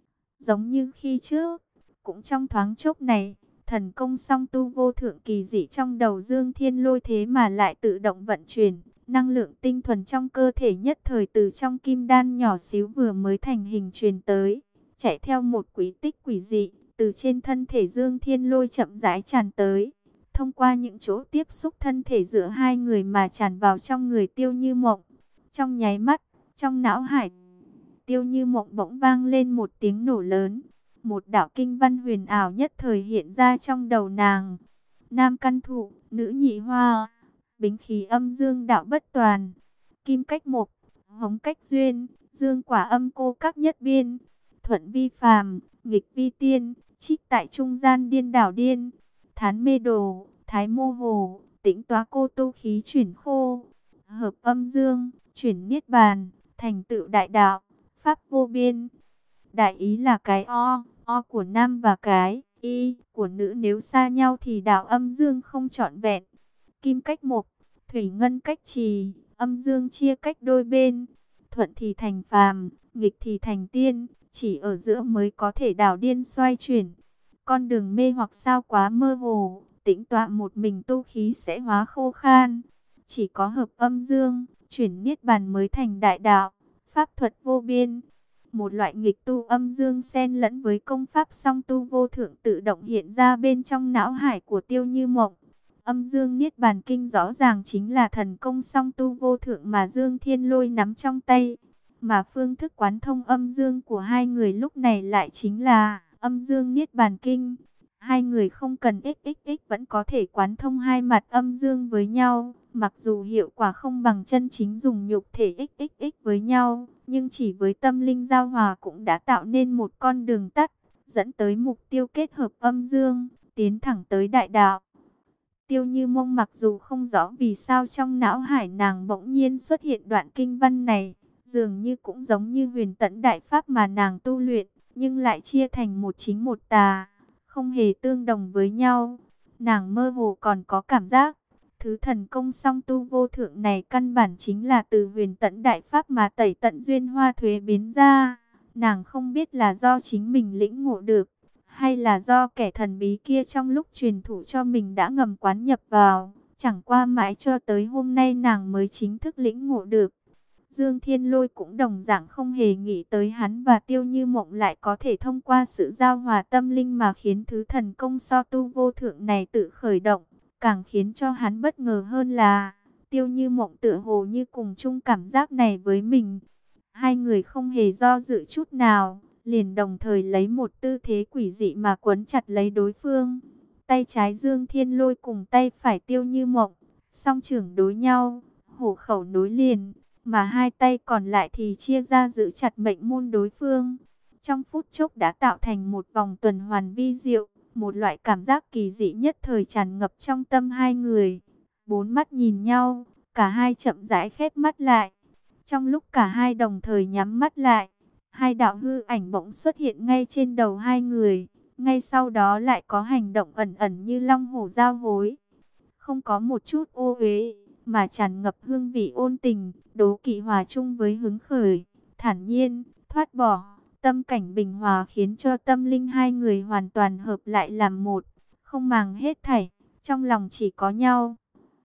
Giống như khi trước, cũng trong thoáng chốc này, thần công song tu vô thượng kỳ dị trong đầu Dương Thiên Lôi thế mà lại tự động vận chuyển. Năng lượng tinh thuần trong cơ thể nhất thời từ trong kim đan nhỏ xíu vừa mới thành hình truyền tới, chạy theo một quy tích quỷ dị, từ trên thân thể Dương Thiên Lôi chậm rãi tràn tới, thông qua những chỗ tiếp xúc thân thể giữa hai người mà tràn vào trong người Tiêu Như Mộng. Trong nháy mắt, trong não hải Tiêu Như Mộng bỗng vang lên một tiếng nổ lớn, một đạo kinh văn huyền ảo nhất thời hiện ra trong đầu nàng. Nam căn thụ, nữ nhị hoa, bính khí âm dương đạo bất toàn, kim cách mộc, hống cách duyên, dương quả âm cô các nhất biên, thuận vi phàm, nghịch vi tiên, trích tại trung gian điên đảo điên, thán mê đồ, thái mô hồ, tĩnh tóa cô tô khí chuyển khô, hợp âm dương, chuyển niết bàn, thành tựu đại đạo, pháp vô biên. Đại ý là cái o, o của nam và cái y của nữ nếu xa nhau thì đạo âm dương không trọn vẹn. Kim cách mộc, thủy ngân cách trì, âm dương chia cách đôi bên. Thuận thì thành phàm, nghịch thì thành tiên, chỉ ở giữa mới có thể đảo điên xoay chuyển. Con đường mê hoặc sao quá mơ hồ, tĩnh tọa một mình tu khí sẽ hóa khô khan. Chỉ có hợp âm dương, chuyển niết bàn mới thành đại đạo, pháp thuật vô biên. Một loại nghịch tu âm dương xen lẫn với công pháp song tu vô thượng tự động hiện ra bên trong não hải của Tiêu Như Mộng. Âm dương niết bàn kinh rõ ràng chính là thần công song tu vô thượng mà Dương Thiên Lôi nắm trong tay. Mà phương thức quán thông âm dương của hai người lúc này lại chính là âm dương niết bàn kinh. Hai người không cần ích ích ích vẫn có thể quán thông hai mặt âm dương với nhau. Mặc dù hiệu quả không bằng chân chính dùng nhục thể ích ích ích với nhau, nhưng chỉ với tâm linh giao hòa cũng đã tạo nên một con đường tắt, dẫn tới mục tiêu kết hợp âm dương, tiến thẳng tới đại đạo. Tiêu Như Mộng mặc dù không rõ vì sao trong não hải nàng bỗng nhiên xuất hiện đoạn kinh văn này, dường như cũng giống như huyền tẫn đại pháp mà nàng tu luyện, nhưng lại chia thành một chính một tà, không hề tương đồng với nhau. Nàng mơ hồ còn có cảm giác, thứ thần công song tu vô thượng này căn bản chính là từ huyền tẫn đại pháp mà tẩy tận duyên hoa thuế biến ra. Nàng không biết là do chính mình lĩnh ngộ được, hay là do kẻ thần bí kia trong lúc truyền thụ cho mình đã ngầm quán nhập vào. Chẳng qua mãi cho tới hôm nay nàng mới chính thức lĩnh ngộ được. Dương Thiên Lôi cũng đồng dạng không hề nghĩ tới hắn và Tiêu Như Mộng lại có thể thông qua sự giao hòa tâm linh mà khiến thứ thần công so tu vô thượng này tự khởi động. Càng khiến cho hắn bất ngờ hơn là Tiêu Như Mộng tựa hồ như cùng chung cảm giác này với mình. Hai người không hề do dự chút nào, liền đồng thời lấy một tư thế quỷ dị mà quấn chặt lấy đối phương. Tay trái Dương Thiên Lôi cùng tay phải Tiêu Như Mộng, song trưởng đối nhau, hổ khẩu nối liền, mà hai tay còn lại thì chia ra giữ chặt mệnh môn đối phương. Trong phút chốc đã tạo thành một vòng tuần hoàn vi diệu, một loại cảm giác kỳ dị nhất thời tràn ngập trong tâm hai người. Bốn mắt nhìn nhau, cả hai chậm rãi khép mắt lại. Trong lúc cả hai đồng thời nhắm mắt lại, hai đạo hư ảnh bỗng xuất hiện ngay trên đầu hai người. Ngay sau đó lại có hành động ẩn ẩn như long hổ giao hối. Không có một chút ô uế, mà tràn ngập hương vị ôn tình, đố kỵ hòa chung với hứng khởi, thản nhiên, thoát bỏ. Tâm cảnh bình hòa khiến cho tâm linh hai người hoàn toàn hợp lại làm một, không màng hết thảy, trong lòng chỉ có nhau.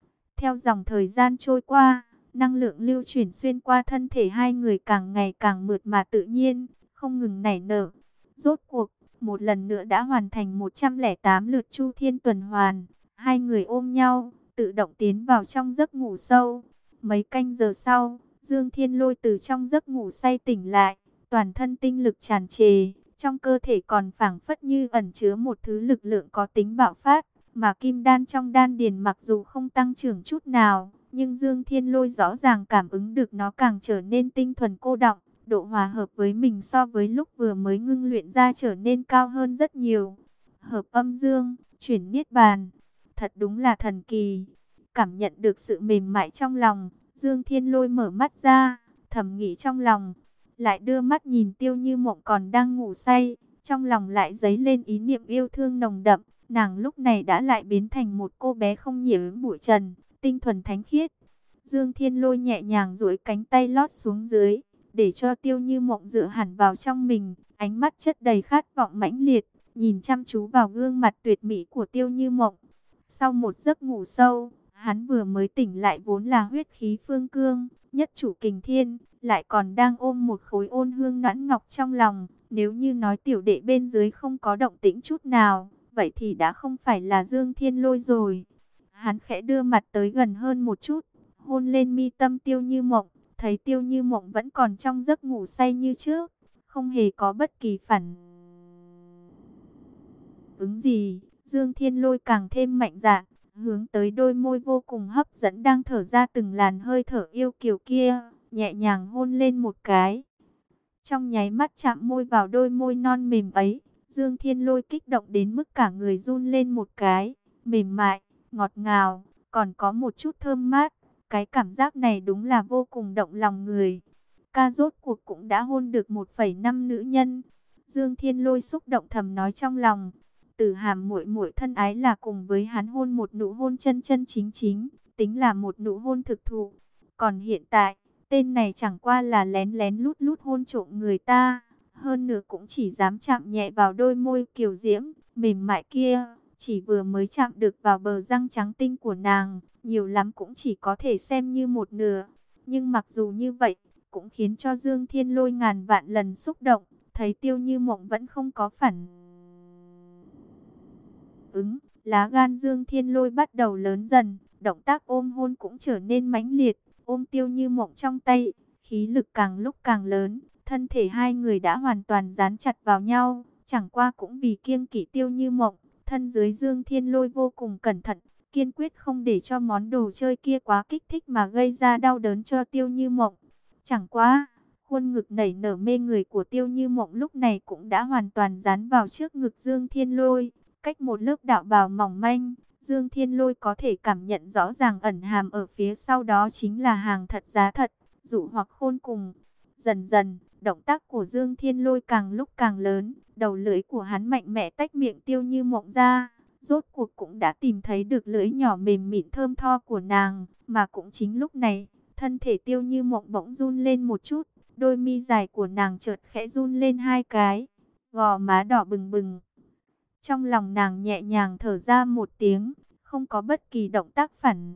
Theo dòng thời gian trôi qua, năng lượng lưu chuyển xuyên qua thân thể hai người càng ngày càng mượt mà tự nhiên, không ngừng nảy nở. Rốt cuộc, một lần nữa đã hoàn thành một trăm lẻ tám lượt chu thiên tuần hoàn. Hai người ôm nhau, tự động tiến vào trong giấc ngủ sâu. Mấy canh giờ sau, Dương Thiên Lôi từ trong giấc ngủ say tỉnh lại, toàn thân tinh lực tràn trề, trong cơ thể còn phảng phất như ẩn chứa một thứ lực lượng có tính bạo phát, mà kim đan trong đan điền mặc dù không tăng trưởng chút nào, nhưng Dương Thiên Lôi rõ ràng cảm ứng được nó càng trở nên tinh thuần cô đọng, độ hòa hợp với mình so với lúc vừa mới ngưng luyện ra trở nên cao hơn rất nhiều. Hợp âm dương, chuyển niết bàn, thật đúng là thần kỳ. Cảm nhận được sự mềm mại trong lòng, Dương Thiên Lôi mở mắt ra, thầm nghĩ trong lòng, lại đưa mắt nhìn Tiêu Như Mộng còn đang ngủ say, trong lòng lại dấy lên ý niệm yêu thương nồng đậm. Nàng lúc này đã lại biến thành một cô bé không nhiễm bụi trần, tinh thuần thánh khiết. Dương Thiên Lôi nhẹ nhàng duỗi cánh tay lót xuống dưới, để cho Tiêu Như Mộng dựa hẳn vào trong mình, ánh mắt chất đầy khát vọng mãnh liệt, nhìn chăm chú vào gương mặt tuyệt mỹ của Tiêu Như Mộng. Sau một giấc ngủ sâu, hắn vừa mới tỉnh lại vốn là huyết khí phương cương, nhất chủ kình thiên, lại còn đang ôm một khối ôn hương noãn ngọc trong lòng. Nếu như nói tiểu đệ bên dưới không có động tĩnh chút nào, vậy thì đã không phải là Dương Thiên Lôi rồi. Hắn khẽ đưa mặt tới gần hơn một chút, hôn lên mi tâm Tiêu Như Mộng, thấy Tiêu Như Mộng vẫn còn trong giấc ngủ say như trước, không hề có bất kỳ phản ứng gì. Dương Thiên Lôi càng thêm mạnh dạn, hướng tới đôi môi vô cùng hấp dẫn đang thở ra từng làn hơi thở yêu kiều kia, nhẹ nhàng hôn lên một cái. Trong nháy mắt chạm môi vào đôi môi non mềm ấy, Dương Thiên Lôi kích động đến mức cả người run lên một cái, mềm mại, ngọt ngào, còn có một chút thơm mát. Cái cảm giác này đúng là vô cùng động lòng người. Ca rốt cuộc cũng đã hôn được một phẩy năm nữ nhân. Dương Thiên Lôi xúc động thầm nói trong lòng. Từ Hàm muội muội thân ái là cùng với hắn hôn một nụ hôn chân chân chính chính, tính là một nụ hôn thực thụ. Còn hiện tại, tên này chẳng qua là lén lén lút lút hôn trộm người ta, hơn nữa cũng chỉ dám chạm nhẹ vào đôi môi kiều diễm, mềm mại kia, chỉ vừa mới chạm được vào bờ răng trắng tinh của nàng, nhiều lắm cũng chỉ có thể xem như một nửa. Nhưng mặc dù như vậy, cũng khiến cho Dương Thiên Lôi ngàn vạn lần xúc động, thấy Tiêu Như Mộng vẫn không có phản ứng, lá gan Dương Thiên Lôi bắt đầu lớn dần, động tác ôm hôn cũng trở nên mãnh liệt, ôm Tiêu Như Mộng trong tay, khí lực càng lúc càng lớn, thân thể hai người đã hoàn toàn dán chặt vào nhau, chẳng qua cũng vì kiêng kỵ Tiêu Như Mộng, thân dưới Dương Thiên Lôi vô cùng cẩn thận, kiên quyết không để cho món đồ chơi kia quá kích thích mà gây ra đau đớn cho Tiêu Như Mộng. Chẳng qua, khuôn ngực nảy nở mê người của Tiêu Như Mộng lúc này cũng đã hoàn toàn dán vào trước ngực Dương Thiên Lôi, cách một lớp đạo bào mỏng manh. Dương Thiên Lôi có thể cảm nhận rõ ràng ẩn hàm ở phía sau đó chính là hàng thật giá thật, dụ hoặc khôn cùng. Dần dần, động tác của Dương Thiên Lôi càng lúc càng lớn, đầu lưỡi của hắn mạnh mẽ tách miệng Tiêu Như Mộng ra, rốt cuộc cũng đã tìm thấy được lưỡi nhỏ mềm mịn thơm tho của nàng, mà cũng chính lúc này, thân thể Tiêu Như Mộng bỗng run lên một chút, đôi mi dài của nàng chợt khẽ run lên hai cái, gò má đỏ bừng bừng. Trong lòng nàng nhẹ nhàng thở ra một tiếng, không có bất kỳ động tác phản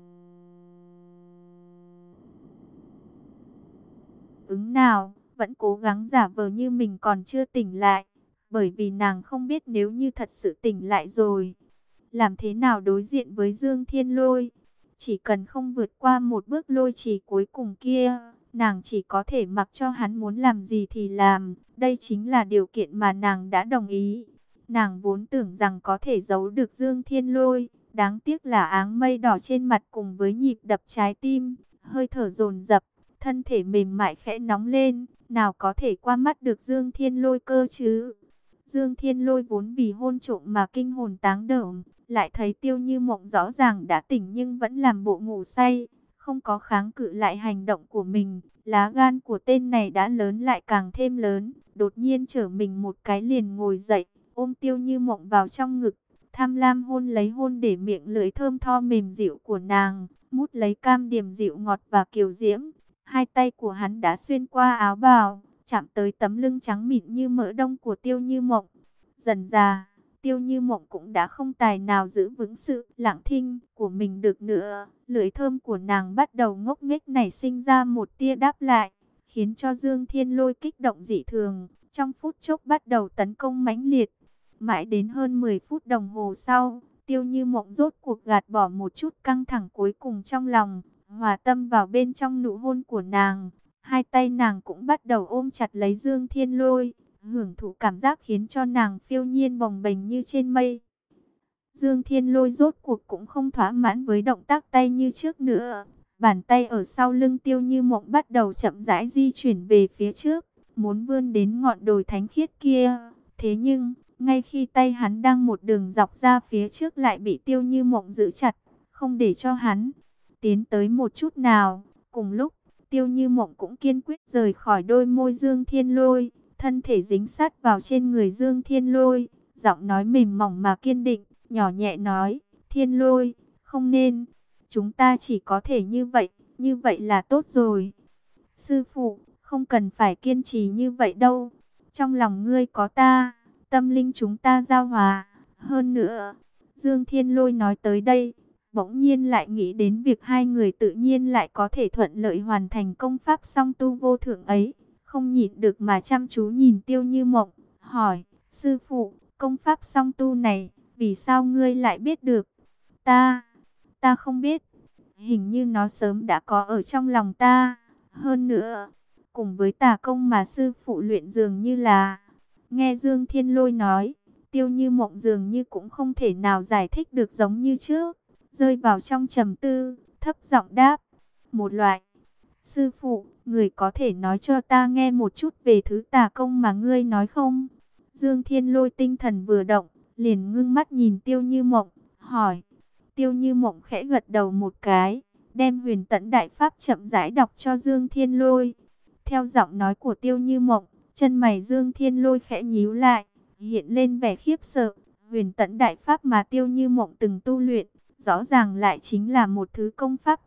ứng nào, vẫn cố gắng giả vờ như mình còn chưa tỉnh lại, bởi vì nàng không biết nếu như thật sự tỉnh lại rồi, làm thế nào đối diện với Dương Thiên Lôi. Chỉ cần không vượt qua một bước lôi trì cuối cùng kia, nàng chỉ có thể mặc cho hắn muốn làm gì thì làm, đây chính là điều kiện mà nàng đã đồng ý. Nàng vốn tưởng rằng có thể giấu được Dương Thiên Lôi, đáng tiếc là áng mây đỏ trên mặt cùng với nhịp đập trái tim, hơi thở dồn dập, thân thể mềm mại khẽ nóng lên, nào có thể qua mắt được Dương Thiên Lôi cơ chứ. Dương Thiên Lôi vốn vì hôn trộm mà kinh hồn táng đởm, lại thấy Tiêu Như Mộng rõ ràng đã tỉnh nhưng vẫn làm bộ ngủ say, không có kháng cự lại hành động của mình. Lá gan của tên này đã lớn lại càng thêm lớn, đột nhiên trở mình một cái liền ngồi dậy, ôm Tiêu Như Mộng vào trong ngực, tham lam hôn lấy hôn để miệng lưỡi thơm tho mềm dịu của nàng, mút lấy cam điểm dịu ngọt và kiều diễm. Hai tay của hắn đã xuyên qua áo bào, chạm tới tấm lưng trắng mịn như mỡ đông của Tiêu Như Mộng. Dần dà, Tiêu Như Mộng cũng đã không tài nào giữ vững sự lặng thinh của mình được nữa. Lưỡi thơm của nàng bắt đầu ngốc nghếch nảy sinh ra một tia đáp lại, khiến cho Dương Thiên Lôi kích động dị thường. Trong phút chốc bắt đầu tấn công mãnh liệt. Mãi đến hơn mười phút đồng hồ sau, Tiêu Như Mộng rốt cuộc gạt bỏ một chút căng thẳng cuối cùng trong lòng, hòa tâm vào bên trong nụ hôn của nàng. Hai tay nàng cũng bắt đầu ôm chặt lấy Dương Thiên Lôi, hưởng thụ cảm giác khiến cho nàng phiêu nhiên bồng bềnh như trên mây. Dương Thiên Lôi rốt cuộc cũng không thỏa mãn với động tác tay như trước nữa. Bàn tay ở sau lưng Tiêu Như Mộng bắt đầu chậm rãi di chuyển về phía trước, muốn vươn đến ngọn đồi thánh khiết kia. Thế nhưng, ngay khi tay hắn đang một đường dọc ra phía trước lại bị Tiêu Như Mộng giữ chặt, không để cho hắn tiến tới một chút nào. Cùng lúc, Tiêu Như Mộng cũng kiên quyết rời khỏi đôi môi Dương Thiên Lôi, thân thể dính sát vào trên người Dương Thiên Lôi, giọng nói mềm mỏng mà kiên định, nhỏ nhẹ nói, Thiên Lôi, không nên, chúng ta chỉ có thể như vậy, như vậy là tốt rồi. Sư phụ, không cần phải kiên trì như vậy đâu, trong lòng ngươi có ta, tâm linh chúng ta giao hòa. Hơn nữa, Dương Thiên Lôi nói tới đây, bỗng nhiên lại nghĩ đến việc hai người tự nhiên lại có thể thuận lợi hoàn thành công pháp song tu vô thượng ấy, không nhịn được mà chăm chú nhìn Tiêu Như Mộng, hỏi, sư phụ, công pháp song tu này, vì sao ngươi lại biết được? Ta, ta không biết, hình như nó sớm đã có ở trong lòng ta. Hơn nữa, cùng với tà công mà sư phụ luyện dường như là... Nghe Dương Thiên Lôi nói, Tiêu Như Mộng dường như cũng không thể nào giải thích được giống như trước, rơi vào trong trầm tư, thấp giọng đáp, một loại. Sư phụ, người có thể nói cho ta nghe một chút về thứ tà công mà ngươi nói không? Dương Thiên Lôi tinh thần vừa động, liền ngưng mắt nhìn Tiêu Như Mộng, hỏi. Tiêu Như Mộng khẽ gật đầu một cái, đem Huyền Tẫn Đại Pháp chậm rãi đọc cho Dương Thiên Lôi. Theo giọng nói của Tiêu Như Mộng, chân mày Dương Thiên Lôi khẽ nhíu lại, hiện lên vẻ khiếp sợ. Huyền Tẫn Đại Pháp mà Tiêu Như Mộng từng tu luyện, rõ ràng lại chính là một thứ công pháp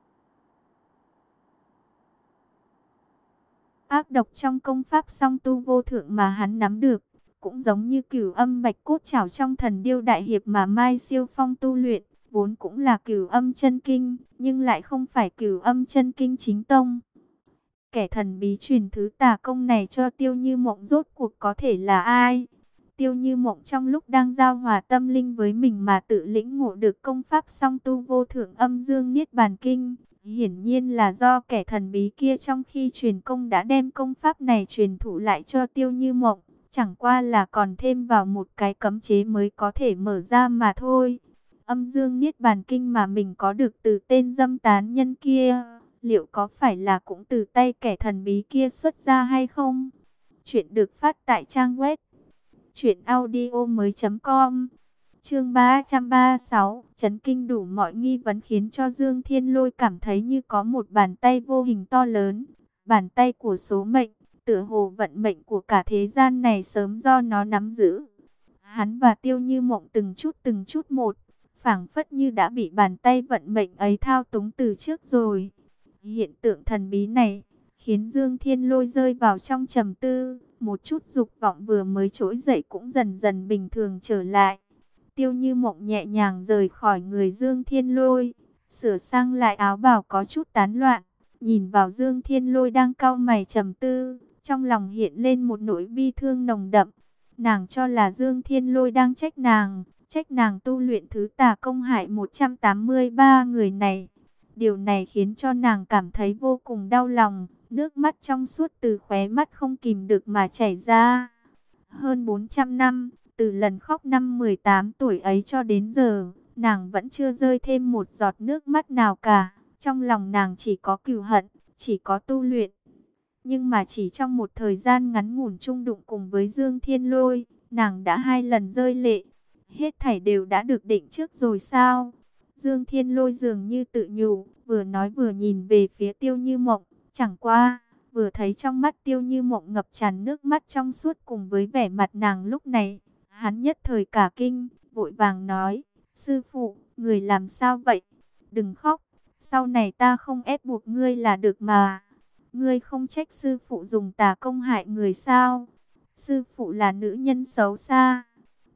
ác độc trong công pháp song tu vô thượng mà hắn nắm được. Cũng giống như Cửu Âm Bạch Cốt Trảo trong Thần Điêu Đại Hiệp mà Mai Siêu Phong tu luyện, vốn cũng là Cửu Âm Chân Kinh, nhưng lại không phải Cửu Âm Chân Kinh chính tông. Kẻ thần bí truyền thứ tà công này cho Tiêu Như Mộng rốt cuộc có thể là ai? Tiêu Như Mộng trong lúc đang giao hòa tâm linh với mình mà tự lĩnh ngộ được công pháp song tu vô thượng âm dương niết bàn kinh. Hiển nhiên là do kẻ thần bí kia trong khi truyền công đã đem công pháp này truyền thụ lại cho Tiêu Như Mộng. Chẳng qua là còn thêm vào một cái cấm chế mới có thể mở ra mà thôi. Âm dương niết bàn kinh mà mình có được từ tên dâm tán nhân kia, liệu có phải là cũng từ tay kẻ thần bí kia xuất ra hay không? Chuyện được phát tại trang web truyện audio mới chấm com. Chương ba trăm ba mươi sáu, chấn kinh đủ mọi nghi vấn khiến cho Dương Thiên Lôi cảm thấy như có một bàn tay vô hình to lớn, bàn tay của số mệnh, tựa hồ vận mệnh của cả thế gian này sớm do nó nắm giữ. Hắn và Tiêu Như Mộng từng chút từng chút một, phảng phất như đã bị bàn tay vận mệnh ấy thao túng từ trước rồi. Hiện tượng thần bí này khiến Dương Thiên Lôi rơi vào trong trầm tư, một chút dục vọng vừa mới trỗi dậy cũng dần dần bình thường trở lại. Tiêu Như Mộng nhẹ nhàng rời khỏi người Dương Thiên Lôi, sửa sang lại áo bào có chút tán loạn, nhìn vào Dương Thiên Lôi đang cau mày trầm tư, trong lòng hiện lên một nỗi bi thương nồng đậm. Nàng cho là Dương Thiên Lôi đang trách nàng, trách nàng tu luyện thứ tà công hại một trăm tám mươi ba người này. Điều này khiến cho nàng cảm thấy vô cùng đau lòng, nước mắt trong suốt từ khóe mắt không kìm được mà chảy ra. Hơn bốn trăm năm, từ lần khóc năm mười tám tuổi ấy cho đến giờ, nàng vẫn chưa rơi thêm một giọt nước mắt nào cả. Trong lòng nàng chỉ có cừu hận, chỉ có tu luyện. Nhưng mà chỉ trong một thời gian ngắn ngủn chung đụng cùng với Dương Thiên Lôi, nàng đã hai lần rơi lệ. Hết thảy đều đã được định trước rồi sao? Dương Thiên Lôi dường như tự nhủ, vừa nói vừa nhìn về phía Tiêu Như Mộng. Chẳng qua, vừa thấy trong mắt Tiêu Như Mộng ngập tràn nước mắt trong suốt cùng với vẻ mặt nàng lúc này, hắn nhất thời cả kinh, vội vàng nói, sư phụ, người làm sao vậy? Đừng khóc, sau này ta không ép buộc ngươi là được mà. Ngươi không trách sư phụ dùng tà công hại người sao? Sư phụ là nữ nhân xấu xa.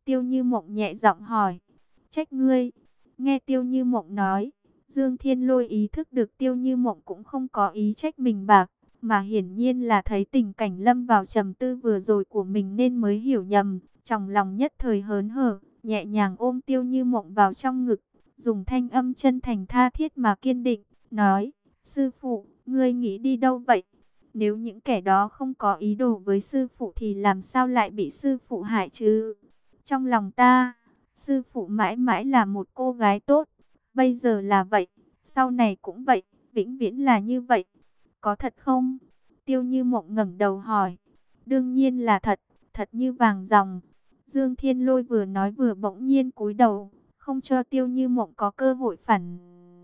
Tiêu Như Mộng nhẹ giọng hỏi. Trách ngươi. Nghe Tiêu Như Mộng nói, Dương Thiên Lôi ý thức được Tiêu Như Mộng cũng không có ý trách mình bạc, mà hiển nhiên là thấy tình cảnh lâm vào trầm tư vừa rồi của mình nên mới hiểu nhầm. Trong lòng nhất thời hớn hở, nhẹ nhàng ôm Tiêu Như Mộng vào trong ngực, dùng thanh âm chân thành tha thiết mà kiên định, nói, sư phụ, ngươi nghĩ đi đâu vậy? Nếu những kẻ đó không có ý đồ với sư phụ thì làm sao lại bị sư phụ hại chứ? Trong lòng ta, sư phụ mãi mãi là một cô gái tốt, bây giờ là vậy, sau này cũng vậy, vĩnh viễn là như vậy. Có thật không? Tiêu Như Mộng ngẩng đầu hỏi. Đương nhiên là thật, thật như vàng ròng. Dương Thiên Lôi vừa nói vừa bỗng nhiên cúi đầu, không cho Tiêu Như Mộng có cơ hội phản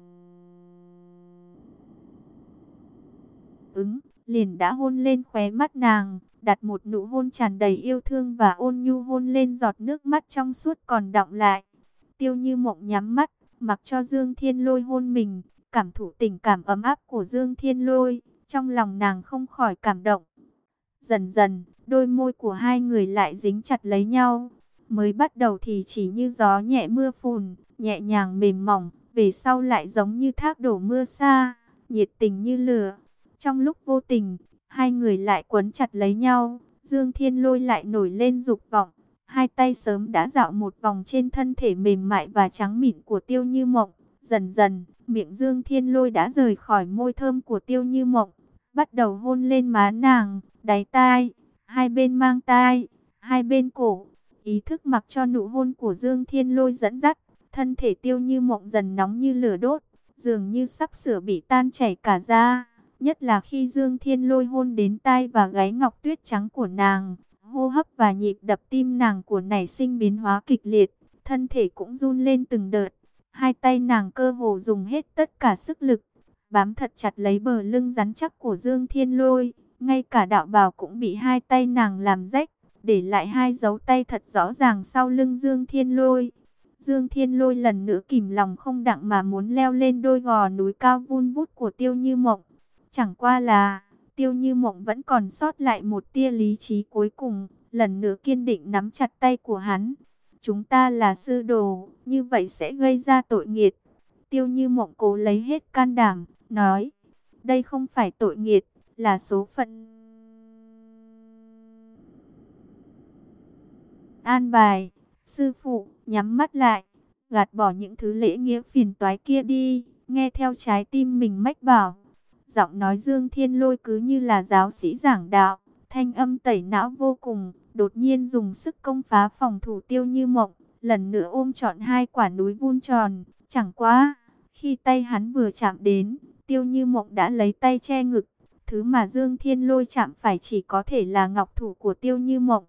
ứng, liền đã hôn lên khóe mắt nàng, đặt một nụ hôn tràn đầy yêu thương và ôn nhu hôn lên giọt nước mắt trong suốt còn đọng lại. Tiêu Như Mộng nhắm mắt, mặc cho Dương Thiên Lôi hôn mình, cảm thụ tình cảm ấm áp của Dương Thiên Lôi, trong lòng nàng không khỏi cảm động. Dần dần, đôi môi của hai người lại dính chặt lấy nhau. Mới bắt đầu thì chỉ như gió nhẹ mưa phùn, nhẹ nhàng mềm mỏng, về sau lại giống như thác đổ mưa xa, nhiệt tình như lửa. Trong lúc vô tình, hai người lại quấn chặt lấy nhau, Dương Thiên Lôi lại nổi lên dục vọng. Hai tay sớm đã dạo một vòng trên thân thể mềm mại và trắng mịn của Tiêu Như Mộng. Dần dần, miệng Dương Thiên Lôi đã rời khỏi môi thơm của Tiêu Như Mộng, bắt đầu hôn lên má nàng, đáy tai, hai bên mang tai, hai bên cổ. Ý thức mặc cho nụ hôn của Dương Thiên Lôi dẫn dắt, thân thể Tiêu Như Mộng dần nóng như lửa đốt, dường như sắp sửa bị tan chảy cả da. Nhất là khi Dương Thiên Lôi hôn đến tai và gáy ngọc tuyết trắng của nàng, hô hấp và nhịp đập tim nàng của nảy sinh biến hóa kịch liệt, thân thể cũng run lên từng đợt. Hai tay nàng cơ hồ dùng hết tất cả sức lực, bám thật chặt lấy bờ lưng rắn chắc của Dương Thiên Lôi. Ngay cả đạo bào cũng bị hai tay nàng làm rách, để lại hai dấu tay thật rõ ràng sau lưng Dương Thiên Lôi. Dương Thiên Lôi lần nữa kìm lòng không đặng mà muốn leo lên đôi gò núi cao vun vút của Tiêu Như Mộng. Chẳng qua là, Tiêu Như Mộng vẫn còn sót lại một tia lý trí cuối cùng, lần nữa kiên định nắm chặt tay của hắn. Chúng ta là sư đồ, như vậy sẽ gây ra tội nghiệt. Tiêu Như Mộng cố lấy hết can đảm, nói, đây không phải tội nghiệt, là số phận an bài. Sư phụ, nhắm mắt lại, gạt bỏ những thứ lễ nghĩa phiền toái kia đi, nghe theo trái tim mình mách bảo. Giọng nói Dương Thiên Lôi cứ như là giáo sĩ giảng đạo, thanh âm tẩy não vô cùng, đột nhiên dùng sức công phá phòng thủ Tiêu Như Mộng, lần nữa ôm trọn hai quả núi vuông tròn. Chẳng quá, khi tay hắn vừa chạm đến, Tiêu Như Mộng đã lấy tay che ngực. Thứ mà Dương Thiên Lôi chạm phải chỉ có thể là ngọc thủ của Tiêu Như Mộng,